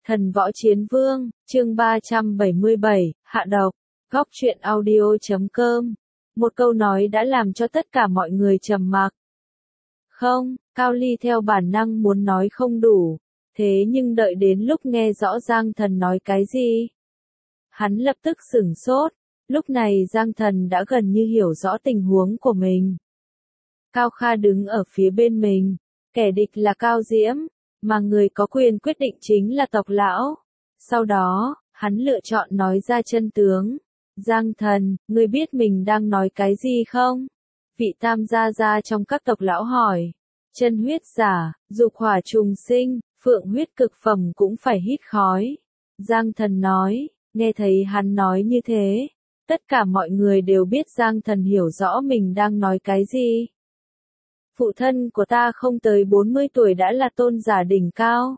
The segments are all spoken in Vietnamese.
Thần Võ Chiến Vương, chương 377, Hạ độc. Góc truyện audio.com. Một câu nói đã làm cho tất cả mọi người trầm mặc. Không, Cao Ly theo bản năng muốn nói không đủ, thế nhưng đợi đến lúc nghe rõ Giang Thần nói cái gì, hắn lập tức sửng sốt. Lúc này Giang Thần đã gần như hiểu rõ tình huống của mình. Cao Kha đứng ở phía bên mình, kẻ địch là Cao Diễm, mà người có quyền quyết định chính là tộc lão. Sau đó, hắn lựa chọn nói ra chân tướng. Giang Thần, ngươi biết mình đang nói cái gì không? Vị tam gia gia trong các tộc lão hỏi. Chân huyết giả, dục hỏa trùng sinh, phượng huyết cực phẩm cũng phải hít khói. Giang Thần nói, nghe thấy hắn nói như thế, tất cả mọi người đều biết Giang Thần hiểu rõ mình đang nói cái gì. Phụ thân của ta không tới 40 tuổi đã là tôn giả đỉnh cao.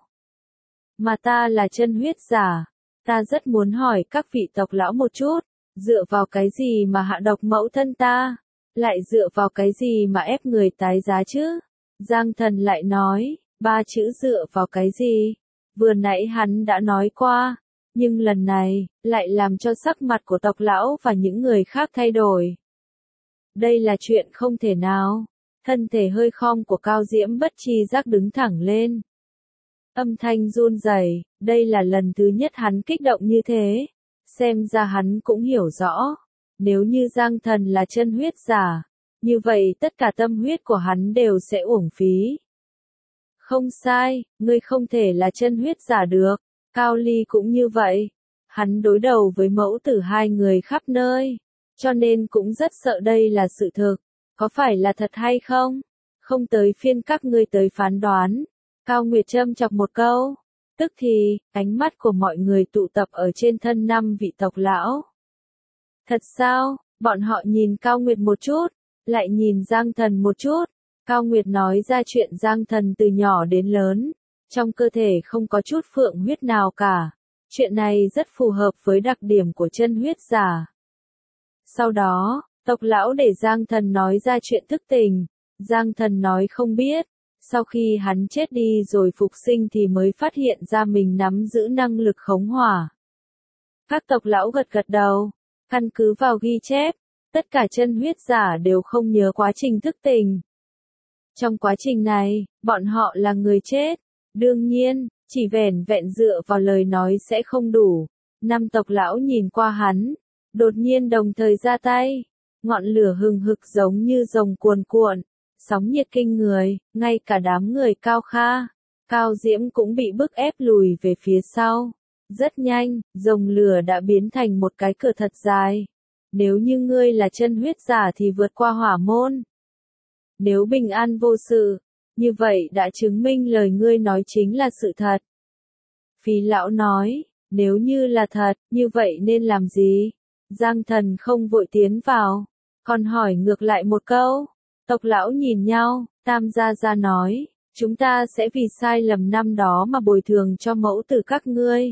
Mà ta là chân huyết giả. Ta rất muốn hỏi các vị tộc lão một chút, dựa vào cái gì mà hạ độc mẫu thân ta? Lại dựa vào cái gì mà ép người tái giá chứ? Giang Thần lại nói, 3 chữ dựa vào cái gì? Vừa nãy hắn đã nói qua, nhưng lần này, lại làm cho sắc mặt của tộc lão và những người khác thay đổi. Đây là chuyện không thể nào. Thân thể hơi khom của Cao Diễm bất tri giác đứng thẳng lên. Âm thanh run rẩy, đây là lần thứ nhất hắn kích động như thế. Xem ra hắn cũng hiểu rõ. Nếu như Giang Thần là chân huyết giả, như vậy tất cả tâm huyết của hắn đều sẽ uổng phí. Không sai, ngươi không thể là chân huyết giả được. Cao Ly cũng như vậy. Hắn đối đầu với mẫu tử hai người khắp nơi. Cho nên cũng rất sợ đây là sự thực. Có phải là thật hay không? Không tới phiên các ngươi tới phán đoán. Cao Nguyệt châm chọc một câu. Tức thì, ánh mắt của mọi người tụ tập ở trên thân 5 vị tộc lão. Thật sao? Bọn họ nhìn Cao Nguyệt một chút, lại nhìn Giang Thần một chút. Cao Nguyệt nói ra chuyện Giang Thần từ nhỏ đến lớn, trong cơ thể không có chút phượng huyết nào cả. Chuyện này rất phù hợp với đặc điểm của chân huyết giả. Sau đó, tộc lão để Giang Thần nói ra chuyện thức tình. Giang Thần nói không biết. Sau khi hắn chết đi rồi phục sinh thì mới phát hiện ra mình nắm giữ năng lực khống hỏa. Các tộc lão gật gật đầu. Căn cứ vào ghi chép, tất cả chân huyết giả đều không nhớ quá trình thức tình. Trong quá trình này, bọn họ là người chết. Đương nhiên, chỉ vẻn vẹn dựa vào lời nói sẽ không đủ. 5 tộc lão nhìn qua hắn, đột nhiên đồng thời ra tay. Ngọn lửa hừng hực giống như rồng cuồn cuộn, sóng nhiệt kinh người, ngay cả đám người Cao Kha, Cao Diễm cũng bị bức ép lùi về phía sau. Rất nhanh, rồng lửa đã biến thành một cái cửa thật dài. Nếu như ngươi là chân huyết giả thì vượt qua hỏa môn. Nếu bình an vô sự, như vậy đã chứng minh lời ngươi nói chính là sự thật. Phí lão nói, nếu như là thật, như vậy nên làm gì? Giang Thần không vội tiến vào, còn hỏi ngược lại một câu. Tộc lão nhìn nhau, tam gia gia nói, chúng ta sẽ vì sai lầm năm đó mà bồi thường cho mẫu tử các ngươi.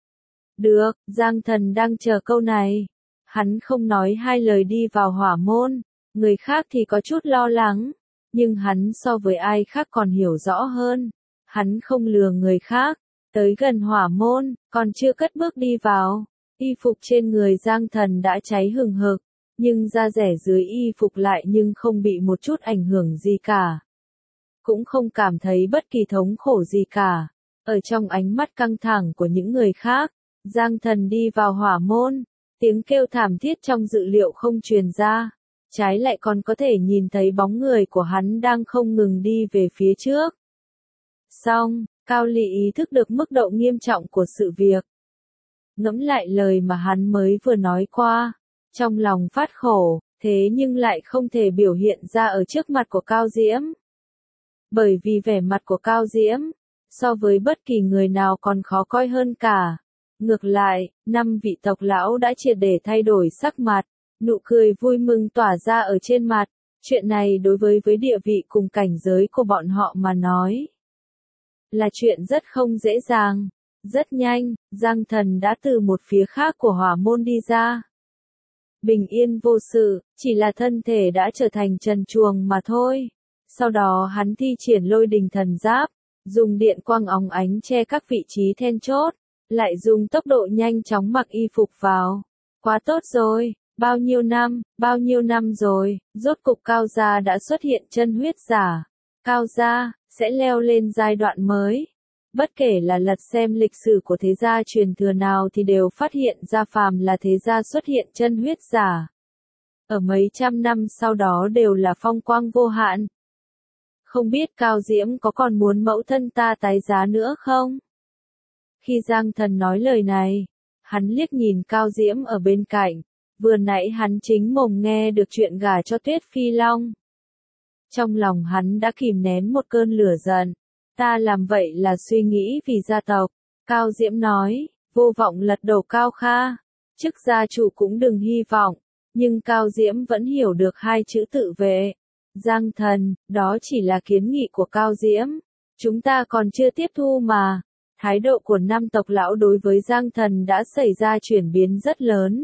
Được, Giang Thần đang chờ câu này. Hắn không nói hai lời đi vào hỏa môn, người khác thì có chút lo lắng, nhưng hắn so với ai khác còn hiểu rõ hơn. Hắn không lừa người khác, tới gần hỏa môn, còn chưa cất bước đi vào. Y phục trên người Giang Thần đã cháy hừng hực, nhưng da rẻ dưới y phục lại nhưng không bị một chút ảnh hưởng gì cả. Cũng không cảm thấy bất kỳ thống khổ gì cả. Ở trong ánh mắt căng thẳng của những người khác, Giang Thần đi vào hỏa môn, tiếng kêu thảm thiết trong dự liệu không truyền ra. Trái lại còn có thể nhìn thấy bóng người của hắn đang không ngừng đi về phía trước. Xong, Cao Ly ý thức được mức độ nghiêm trọng của sự việc. Ngẫm lại lời mà hắn mới vừa nói qua, trong lòng phát khổ, thế nhưng lại không thể biểu hiện ra ở trước mặt của Cao Diễm. Bởi vì vẻ mặt của Cao Diễm, so với bất kỳ người nào còn khó coi hơn cả. Ngược lại, 5 vị tộc lão đã triệt để thay đổi sắc mặt, nụ cười vui mừng tỏa ra ở trên mặt. Chuyện này đối với địa vị cùng cảnh giới của bọn họ mà nói, là chuyện rất không dễ dàng. Rất nhanh, Giang Thần đã từ một phía khác của hỏa môn đi ra. Bình yên vô sự, chỉ là thân thể đã trở thành trần truồng mà thôi. Sau đó hắn thi triển lôi đình thần giáp, dùng điện quang óng ánh che các vị trí then chốt, lại dùng tốc độ nhanh chóng mặc y phục vào. Quá tốt rồi, bao nhiêu năm rồi, rốt cục Cao gia đã xuất hiện chân huyết giả. Cao gia sẽ leo lên giai đoạn mới. Bất kể là lật xem lịch sử của thế gia truyền thừa nào thì đều phát hiện ra phàm là thế gia xuất hiện chân huyết giả. Ở mấy trăm năm sau đó đều là phong quang vô hạn. Không biết Cao Diễm có còn muốn mẫu thân ta tái giá nữa không? Khi Giang Thần nói lời này, hắn liếc nhìn Cao Diễm ở bên cạnh, vừa nãy hắn chính mồm nghe được chuyện gả cho Tuyết Phi Long. Trong lòng hắn đã kìm nén một cơn lửa giận, ta làm vậy là suy nghĩ vì gia tộc. Cao Diễm nói, vô vọng lật đổ Cao Kha, chức gia chủ cũng đừng hy vọng, nhưng Cao Diễm vẫn hiểu được hai chữ tự vệ. Giang Thần, đó chỉ là kiến nghị của Cao Diễm, chúng ta còn chưa tiếp thu mà. Thái độ của năm tộc lão đối với Giang Thần đã xảy ra chuyển biến rất lớn.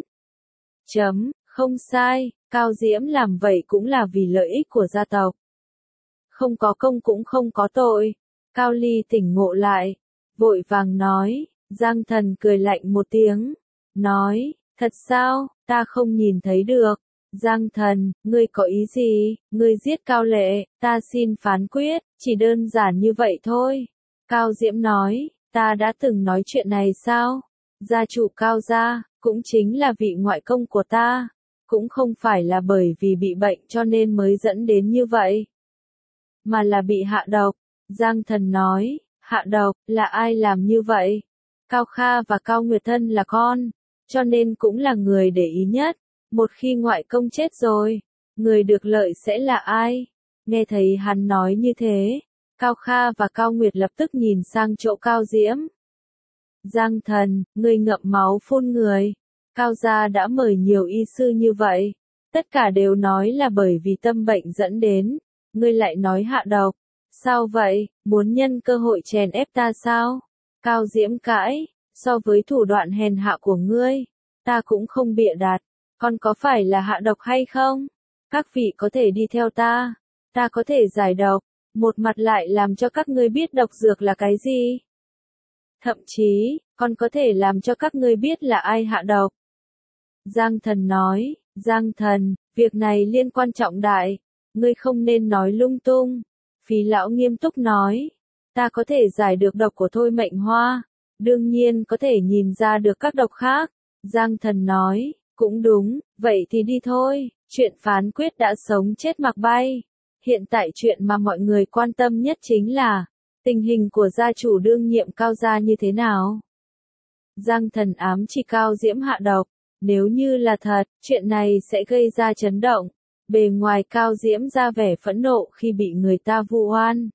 Không sai, Cao Diễm làm vậy cũng là vì lợi ích của gia tộc. Không có công cũng không có tội. Cao Ly tỉnh ngộ lại, vội vàng nói, Giang Thần cười lạnh một tiếng, nói, thật sao, ta không nhìn thấy được. Giang Thần, ngươi có ý gì, ngươi giết Cao Lệ, ta xin phán quyết, chỉ đơn giản như vậy thôi. Cao Diễm nói, ta đã từng nói chuyện này sao? Gia chủ Cao gia, cũng chính là vị ngoại công của ta, cũng không phải là bởi vì bị bệnh cho nên mới dẫn đến như vậy, mà là bị hạ độc. Giang Thần nói, hạ độc, là ai làm như vậy? Cao Kha và Cao Nguyệt Thân là con, cho nên cũng là người để ý nhất. Một khi ngoại công chết rồi, người được lợi sẽ là ai? Nghe thấy hắn nói như thế, Cao Kha và Cao Nguyệt lập tức nhìn sang chỗ Cao Diễm. Giang Thần, ngươi ngậm máu phun người. Cao gia đã mời nhiều y sư như vậy, tất cả đều nói là bởi vì tâm bệnh dẫn đến, ngươi lại nói hạ độc. Sao vậy, muốn nhân cơ hội chèn ép ta sao? Cao Diễm cãi, so với thủ đoạn hèn hạ của ngươi, ta cũng không bịa đặt, còn có phải là hạ độc hay không? Các vị có thể đi theo ta có thể giải độc, một mặt lại làm cho các ngươi biết độc dược là cái gì. Thậm chí, còn có thể làm cho các ngươi biết là ai hạ độc. Giang Thần nói, Giang Thần, việc này liên quan trọng đại, ngươi không nên nói lung tung. Phí lão nghiêm túc nói, ta có thể giải được độc của Thôi Mệnh Hoa, đương nhiên có thể nhìn ra được các độc khác. Giang Thần nói, cũng đúng, vậy thì đi thôi, chuyện phán quyết đã sống chết mặc bay. Hiện tại chuyện mà mọi người quan tâm nhất chính là, tình hình của gia chủ đương nhiệm Cao gia như thế nào? Giang Thần ám chỉ Cao Diễm hạ độc, nếu như là thật, chuyện này sẽ gây ra chấn động. Bề ngoài Cao Diễm ra vẻ phẫn nộ khi bị người ta vu oan.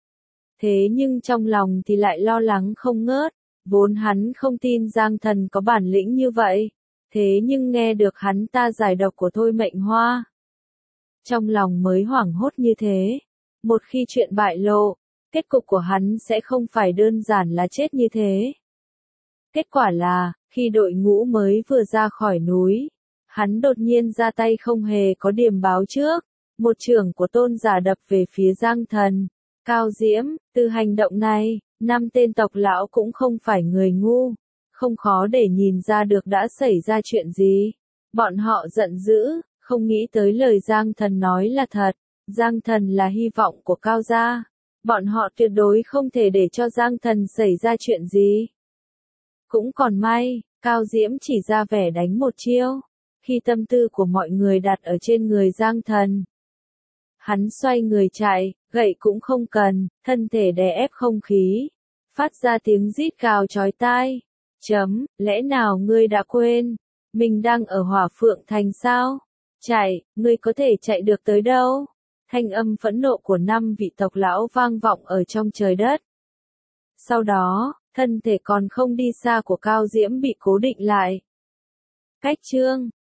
Thế nhưng trong lòng thì lại lo lắng không ngớt, vốn hắn không tin Giang Thần có bản lĩnh như vậy. Thế nhưng nghe được hắn ta giải độc của Thôi Mệnh Hoa, trong lòng mới hoảng hốt như thế. Một khi chuyện bại lộ, kết cục của hắn sẽ không phải đơn giản là chết như thế. Kết quả là, khi đội ngũ mới vừa ra khỏi núi, hắn đột nhiên ra tay không hề có điểm báo trước. Một chưởng của tôn giả đập về phía Giang Thần. Cao Diễm, từ hành động này, 5 tên tộc lão cũng không phải người ngu. Không khó để nhìn ra được đã xảy ra chuyện gì. Bọn họ giận dữ, không nghĩ tới lời Giang Thần nói là thật. Giang Thần là hy vọng của Cao gia. Bọn họ tuyệt đối không thể để cho Giang Thần xảy ra chuyện gì. Cũng còn may, Cao Diễm chỉ ra vẻ đánh một chiêu. Khi tâm tư của mọi người đặt ở trên người Giang Thần, hắn xoay người chạy, gậy cũng không cần, thân thể đè ép không khí, phát ra tiếng rít gào chói tai. Lẽ nào ngươi đã quên, mình đang ở Hỏa Phượng Thành sao? Chạy, ngươi có thể chạy được tới đâu? Thanh âm phẫn nộ của 5 vị tộc lão vang vọng ở trong trời đất. Sau đó, thân thể còn không đi xa của Cao Diễm bị cố định lại. Cách chương